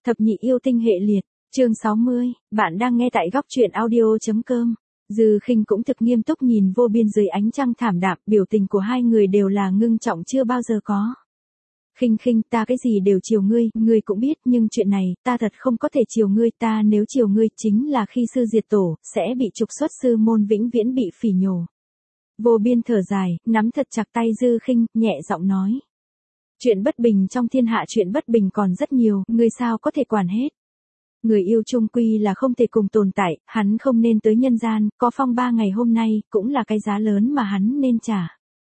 Thập nhị yêu tinh hệ liệt, chương 60, bạn đang nghe tại góc truyện audio.com. Dư Khinh cũng thực nghiêm túc nhìn Vô Biên dưới ánh trăng thảm đạm, biểu tình của hai người đều là ngưng trọng chưa bao giờ có. Khinh Khinh, ta cái gì đều chiều ngươi, ngươi cũng biết, nhưng chuyện này, ta thật không có thể chiều ngươi, ta nếu chiều ngươi chính là khi sư diệt tổ, sẽ bị trục xuất sư môn vĩnh viễn bị phỉ nhổ. Vô Biên thở dài, nắm thật chặt tay Dư Khinh, nhẹ giọng nói. Chuyện bất bình trong thiên hạ, chuyện bất bình còn rất nhiều, ngươi sao có thể quản hết. Người yêu chung quy là không thể cùng tồn tại, hắn không nên tới nhân gian, có phong ba ngày hôm nay, cũng là cái giá lớn mà hắn nên trả.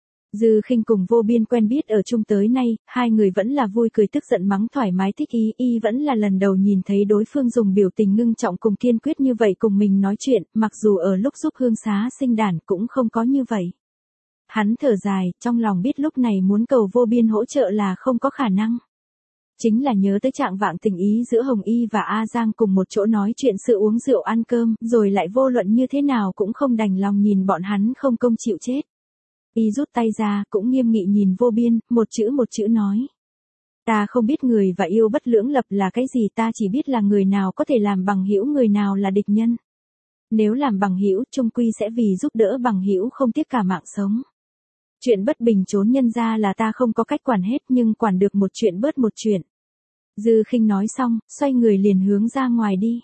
Dư Khinh cùng Vô Biên quen biết ở chung tới nay, hai người vẫn là vui cười tức giận mắng thoải mái thích ý, vẫn là lần đầu nhìn thấy đối phương dùng biểu tình ngưng trọng cùng kiên quyết như vậy cùng mình nói chuyện, mặc dù ở lúc giúp Hương Xá sinh đản cũng không có như vậy. Hắn thở dài, trong lòng biết lúc này muốn cầu Vô Biên hỗ trợ là không có khả năng. Chính là nhớ tới trạng vạng tình ý giữa Hồng Y và A Giang cùng một chỗ nói chuyện sự uống rượu ăn cơm, rồi lại vô luận như thế nào cũng không đành lòng nhìn bọn hắn không công chịu chết. Y rút tay ra, cũng nghiêm nghị nhìn Vô Biên, một chữ nói. Ta không biết người và yêu bất lưỡng lập là cái gì, ta chỉ biết là người nào có thể làm bằng hữu, người nào là địch nhân. Nếu làm bằng hữu, chung quy sẽ vì giúp đỡ bằng hữu không tiếc cả mạng sống. Chuyện bất bình trốn nhân ra là ta không có cách quản hết, nhưng quản được một chuyện bớt một chuyện. Dư Khinh nói xong, xoay người liền hướng ra ngoài đi.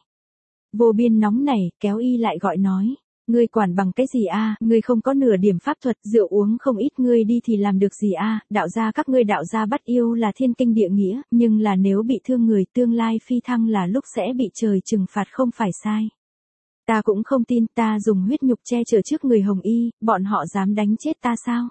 Vô Biên nóng nảy, kéo Y lại gọi nói. Ngươi quản bằng cái gì a? Ngươi không có nửa điểm pháp thuật, rượu uống không ít, ngươi đi thì làm được gì a? Đạo gia các ngươi đạo gia bắt yêu là thiên kinh địa nghĩa, nhưng là nếu bị thương người tương lai phi thăng là lúc sẽ bị trời trừng phạt không phải sai. Ta cũng không tin, ta dùng huyết nhục che chở trước người Hồng Y, bọn họ dám đánh chết ta sao?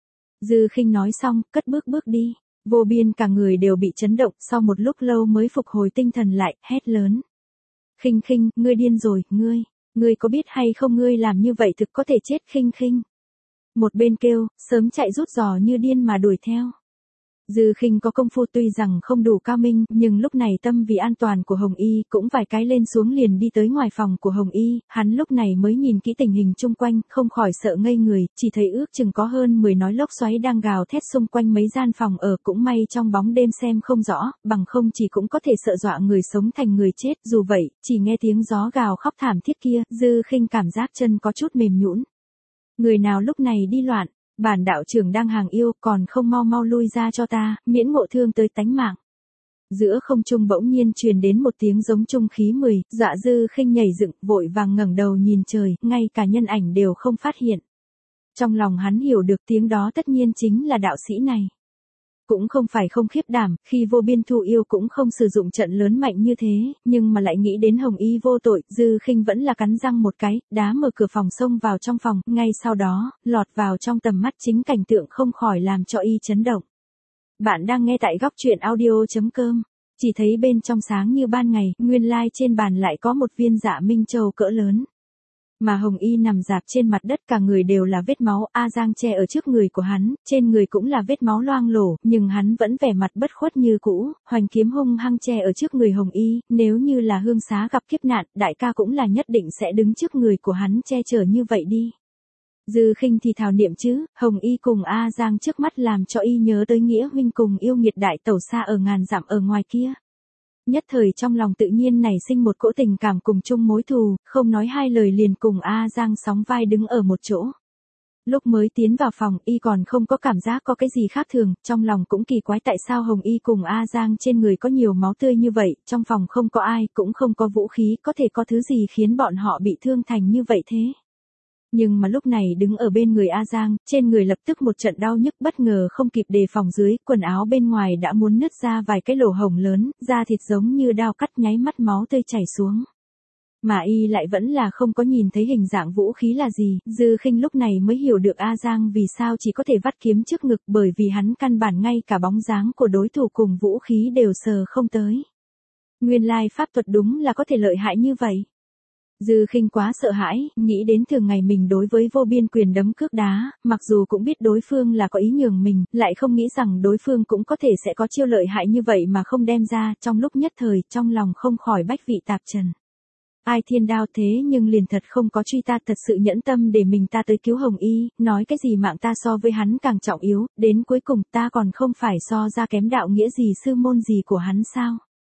Dư Khinh nói xong, cất bước đi. Vô Biên cả người đều bị chấn động, sau một lúc lâu mới phục hồi tinh thần lại, hét lớn. Khinh Khinh, ngươi điên rồi, ngươi có biết hay không, ngươi làm như vậy thực có thể chết Khinh Khinh. Một bên kêu, sớm chạy rút giò như điên mà đuổi theo. Dư Khinh có công phu tuy rằng không đủ cao minh, nhưng lúc này tâm vì an toàn của Hồng Y, cũng vài cái lên xuống liền đi tới ngoài phòng của Hồng Y, hắn lúc này mới nhìn kỹ tình hình chung quanh, không khỏi sợ ngây người, chỉ thấy ước chừng có hơn 10 nói lốc xoáy đang gào thét xung quanh mấy gian phòng ở, cũng may trong bóng đêm xem không rõ, bằng không chỉ cũng có thể sợ dọa người sống thành người chết, dù vậy, chỉ nghe tiếng gió gào khóc thảm thiết kia, Dư Khinh cảm giác chân có chút mềm nhũn. Người nào lúc này đi loạn? Bản đạo trưởng đang hàng yêu, còn không mau lui ra cho ta, miễn ngộ thương tới tánh mạng. Giữa không trung bỗng nhiên truyền đến một tiếng giống trung khí 10, dọa Dư Khinh nhảy dựng, vội vàng ngẩng đầu nhìn trời, ngay cả nhân ảnh đều không phát hiện. Trong lòng hắn hiểu được tiếng đó tất nhiên chính là đạo sĩ này. Cũng không phải không khiếp đảm, khi Vô Biên thu yêu cũng không sử dụng trận lớn mạnh như thế, nhưng mà lại nghĩ đến Hồng Y vô tội, Dư Khinh vẫn là cắn răng một cái, đá mở cửa phòng xông vào trong phòng, ngay sau đó, lọt vào trong tầm mắt chính cảnh tượng không khỏi làm cho Y chấn động. Bạn đang nghe tại góc truyện audio.com, chỉ thấy bên trong sáng như ban ngày, nguyên lai trên bàn lại có một viên Dạ Minh Châu cỡ lớn. Mà Hồng Y nằm rạp trên mặt đất, cả người đều là vết máu, A Giang che ở trước người của hắn, trên người cũng là vết máu loang lổ, nhưng hắn vẫn vẻ mặt bất khuất như cũ, hoành kiếm hung hăng che ở trước người Hồng Y, nếu như là Hương Xá gặp kiếp nạn, đại ca cũng là nhất định sẽ đứng trước người của hắn che chở như vậy đi. Dư Khinh thì thào niệm chứ, Hồng Y cùng A Giang trước mắt làm cho Y nhớ tới nghĩa huynh cùng yêu nghiệt đại tẩu xa ở ngàn dặm ở ngoài kia. Nhất thời trong lòng tự nhiên nảy sinh một cỗ tình cảm cùng chung mối thù, không nói hai lời liền cùng A Giang sóng vai đứng ở một chỗ. Lúc mới tiến vào phòng, Y còn không có cảm giác có cái gì khác thường, trong lòng cũng kỳ quái tại sao Hồng Y cùng A Giang trên người có nhiều máu tươi như vậy, trong phòng không có ai, cũng không có vũ khí, có thể có thứ gì khiến bọn họ bị thương thành như vậy thế. Nhưng mà lúc này đứng ở bên người A Giang, trên người lập tức một trận đau nhức, bất ngờ không kịp đề phòng dưới, quần áo bên ngoài đã muốn nứt ra vài cái lỗ hổng lớn, da thịt giống như dao cắt, nháy mắt máu tươi chảy xuống. Mà Y lại vẫn là không có nhìn thấy hình dạng vũ khí là gì, Dư Khinh lúc này mới hiểu được A Giang vì sao chỉ có thể vắt kiếm trước ngực, bởi vì hắn căn bản ngay cả bóng dáng của đối thủ cùng vũ khí đều sờ không tới. Nguyên lai pháp thuật đúng là có thể lợi hại như vậy. Dư Khinh quá sợ hãi, nghĩ đến thường ngày mình đối với Vô Biên quyền đấm cước đá, mặc dù cũng biết đối phương là có ý nhường mình, lại không nghĩ rằng đối phương cũng có thể sẽ có chiêu lợi hại như vậy mà không đem ra, trong lúc nhất thời, trong lòng không khỏi bách vị tạp trần. Ai thiên đao thế nhưng liền thật không có truy ta, thật sự nhẫn tâm để mình ta tới cứu Hồng Y, nói cái gì mạng ta so với hắn càng trọng yếu, đến cuối cùng ta còn không phải so ra kém đạo nghĩa gì sư môn gì của hắn sao.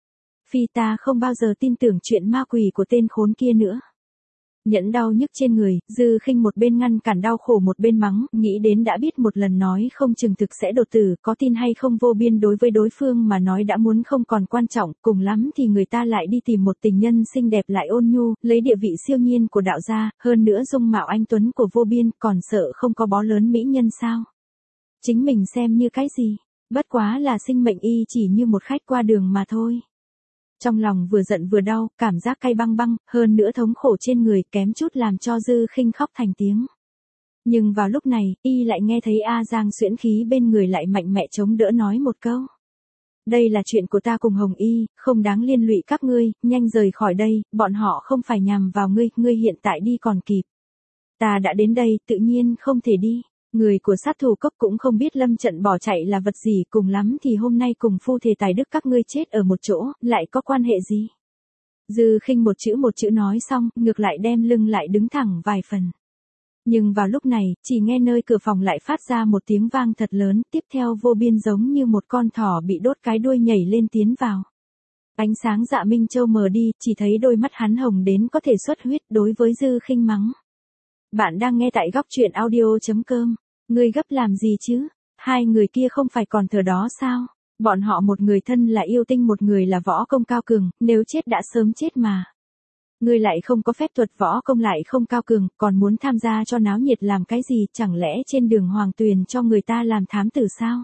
Phi ta không bao giờ tin tưởng chuyện ma quỷ của tên khốn kia nữa. Nhẫn đau nhức trên người, Dư Khinh một bên ngăn cản đau khổ một bên mắng, nghĩ đến đã biết một lần nói không chừng thực sẽ đột tử, có tin hay không Vô Biên đối với đối phương mà nói đã muốn không còn quan trọng, cùng lắm thì người ta lại đi tìm một tình nhân xinh đẹp lại ôn nhu, lấy địa vị siêu nhiên của đạo gia, hơn nữa dung mạo anh tuấn của Vô Biên, còn sợ không có bó lớn mỹ nhân sao? Chính mình xem như cái gì? Bất quá là sinh mệnh y chỉ như một khách qua đường mà thôi. Trong lòng vừa giận vừa đau, cảm giác cay băng băng, hơn nữa thống khổ trên người kém chút làm cho Dư Khinh khóc thành tiếng. Nhưng vào lúc này, y lại nghe thấy A Giang xuyễn khí bên người lại mạnh mẽ chống đỡ nói một câu. Đây là chuyện của ta cùng Hồng Y, không đáng liên lụy các ngươi, nhanh rời khỏi đây, bọn họ không phải nhằm vào ngươi, ngươi hiện tại đi còn kịp. Ta đã đến đây, tự nhiên không thể đi. Người của sát thủ cốc cũng không biết lâm trận bỏ chạy là vật gì, cùng lắm thì hôm nay cùng phu thề tài đức các ngươi chết ở một chỗ, lại có quan hệ gì? Dư Khinh một chữ nói xong, ngược lại đem lưng lại đứng thẳng vài phần. Nhưng vào lúc này, chỉ nghe nơi cửa phòng lại phát ra một tiếng vang thật lớn, tiếp theo Vô Biên giống như một con thỏ bị đốt cái đuôi nhảy lên tiến vào. Ánh sáng Dạ Minh Châu mờ đi, chỉ thấy đôi mắt hắn hồng đến có thể xuất huyết, đối với Dư Khinh mắng. Bạn đang nghe tại góc truyện audio.com. Ngươi gấp làm gì chứ? Hai người kia không phải còn thờ đó sao? Bọn họ một người thân là yêu tinh, một người là võ công cao cường, nếu chết đã sớm chết mà. Ngươi lại không có phép thuật, võ công lại không cao cường, còn muốn tham gia cho náo nhiệt làm cái gì, chẳng lẽ trên đường Hoàng Tuyền cho người ta làm thám tử sao?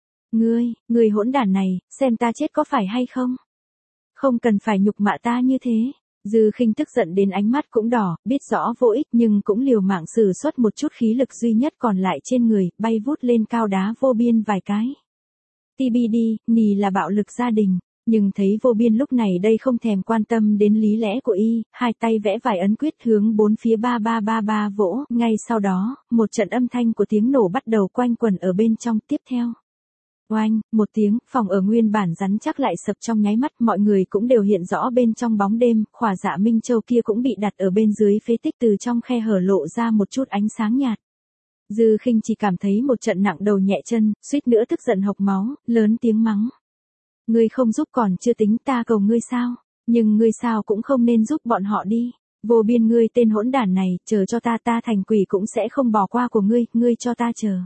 Ngươi hỗn đản này, xem ta chết có phải hay không? Không cần phải nhục mạ ta như thế. Dư Khinh tức giận đến ánh mắt cũng đỏ, biết rõ vô ích nhưng cũng liều mạng sử xuất một chút khí lực duy nhất còn lại trên người, bay vút lên cao đá Vô Biên vài cái. TBD, nì là bạo lực gia đình, nhưng thấy Vô Biên lúc này đây không thèm quan tâm đến lý lẽ của y, hai tay vẽ vài ấn quyết hướng bốn phía 3333 vỗ, ngay sau đó, một trận âm thanh của tiếng nổ bắt đầu quanh quẩn ở bên trong, tiếp theo. Oanh, một tiếng, phòng ở nguyên bản rắn chắc lại sập trong nháy mắt, mọi người cũng đều hiện rõ bên trong bóng đêm, khỏa Dạ Minh Châu kia cũng bị đặt ở bên dưới phế tích, từ trong khe hở lộ ra một chút ánh sáng nhạt. Dư Khinh chỉ cảm thấy một trận nặng đầu nhẹ chân, suýt nữa tức giận hộc máu, lớn tiếng mắng. Ngươi không giúp còn chưa tính, ta cầu ngươi sao? Nhưng ngươi sao cũng không nên giúp bọn họ đi. Vô Biên, ngươi tên hỗn đản này, chờ cho ta thành quỷ cũng sẽ không bỏ qua của ngươi, ngươi cho ta chờ.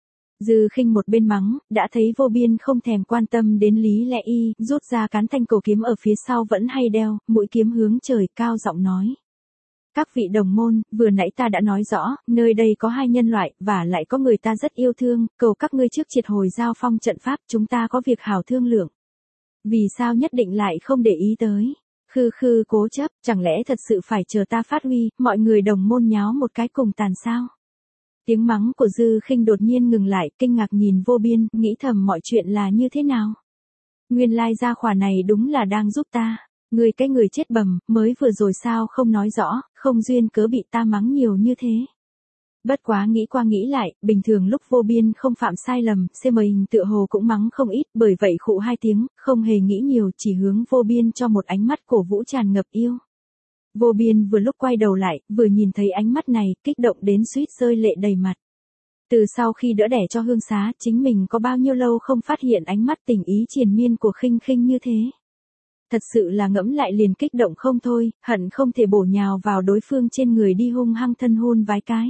Dư Khinh một bên mắng, đã thấy Vô Biên không thèm quan tâm đến lý lẽ y, rút ra cán thanh cổ kiếm ở phía sau vẫn hay đeo, mũi kiếm hướng trời, cao giọng nói. Các vị đồng môn, vừa nãy ta đã nói rõ, nơi đây có hai nhân loại, và lại có người ta rất yêu thương, cầu các ngươi trước triệt hồi giao phong trận pháp, chúng ta có việc hảo thương lượng. Vì sao nhất định lại không để ý tới? Khư cố chấp, chẳng lẽ thật sự phải chờ ta phát huy, mọi người đồng môn nháo một cái cùng tàn sao? Tiếng mắng của Dư Khinh đột nhiên ngừng lại, kinh ngạc nhìn Vô Biên, nghĩ thầm mọi chuyện là như thế nào? Nguyên lai gia khỏa này đúng là đang giúp ta. Người cái người chết bầm, mới vừa rồi sao không nói rõ, không duyên cớ bị ta mắng nhiều như thế. Bất quá nghĩ qua nghĩ lại, bình thường lúc Vô Biên không phạm sai lầm, xem hình tựa hồ cũng mắng không ít, bởi vậy khụ hai tiếng, không hề nghĩ nhiều, chỉ hướng Vô Biên cho một ánh mắt cổ vũ tràn ngập yêu. Vô Biên vừa lúc quay đầu lại, vừa nhìn thấy ánh mắt này, kích động đến suýt rơi lệ đầy mặt. Từ sau khi đỡ đẻ cho Hương Xá, chính mình có bao nhiêu lâu không phát hiện ánh mắt tình ý triền miên của Khinh Khinh như thế. Thật sự là ngẫm lại liền kích động không thôi, hận không thể bổ nhào vào đối phương trên người đi hung hăng thân hôn vái cái.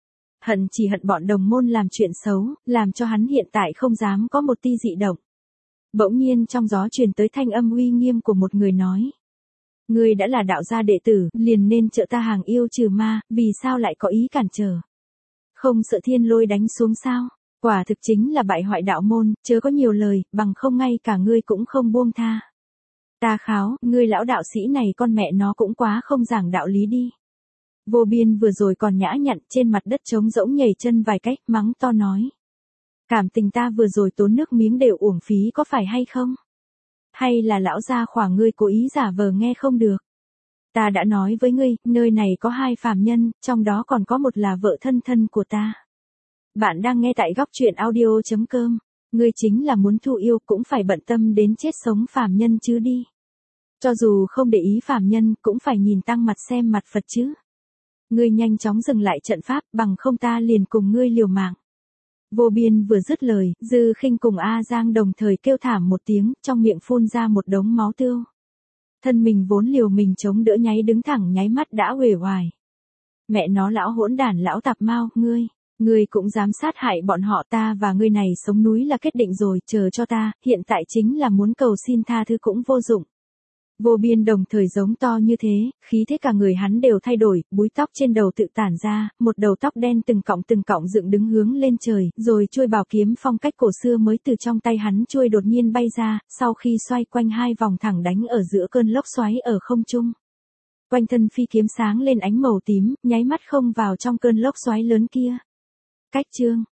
Chỉ hận bọn đồng môn làm chuyện xấu, làm cho hắn hiện tại không dám có một ti dị động. Bỗng nhiên trong gió truyền tới thanh âm uy nghiêm của một người nói. Ngươi đã là đạo gia đệ tử, liền nên trợ ta hàng yêu trừ ma, vì sao lại có ý cản trở? Không sợ thiên lôi đánh xuống sao? Quả thực chính là bại hoại đạo môn, chớ có nhiều lời, bằng không ngay cả ngươi cũng không buông tha. Ta kháo, ngươi lão đạo sĩ này con mẹ nó cũng quá không giảng đạo lý đi. Vô Biên vừa rồi còn nhã nhặn trên mặt đất trống rỗng nhảy chân vài cách, mắng to nói. Cảm tình ta vừa rồi tốn nước miếng đều uổng phí có phải hay không? Hay là lão gia khỏa ngươi cố ý giả vờ nghe không được? Ta đã nói với ngươi, nơi này có hai phàm nhân, trong đó còn có một là vợ thân của ta. Bạn đang nghe tại góc truyện audio.com. Ngươi chính là muốn thu yêu cũng phải bận tâm đến chết sống phàm nhân chứ đi. Cho dù không để ý phàm nhân, cũng phải nhìn tăng mặt xem mặt Phật chứ. Ngươi nhanh chóng dừng lại trận pháp, bằng không ta liền cùng ngươi liều mạng. Vô Biên vừa dứt lời, Dư Khinh cùng A Giang đồng thời kêu thảm một tiếng, trong miệng phun ra một đống máu tươi. Thân mình vốn liều mình chống đỡ nháy đứng thẳng nháy mắt đã uể oải. Mẹ nó lão hỗn đản lão tạp mau, ngươi cũng dám sát hại bọn họ, ta và ngươi này sống núi là kết định rồi, chờ cho ta, hiện tại chính là muốn cầu xin tha thứ cũng vô dụng. Vô Biên đồng thời giống to như thế, khí thế cả người hắn đều thay đổi, búi tóc trên đầu tự tản ra, một đầu tóc đen từng cọng dựng đứng hướng lên trời, rồi chuôi bảo kiếm phong cách cổ xưa mới từ trong tay hắn chuôi đột nhiên bay ra, sau khi xoay quanh 2 vòng thẳng đánh ở giữa cơn lốc xoáy ở không trung. Quanh thân phi kiếm sáng lên ánh màu tím, nháy mắt không vào trong cơn lốc xoáy lớn kia. Cách chương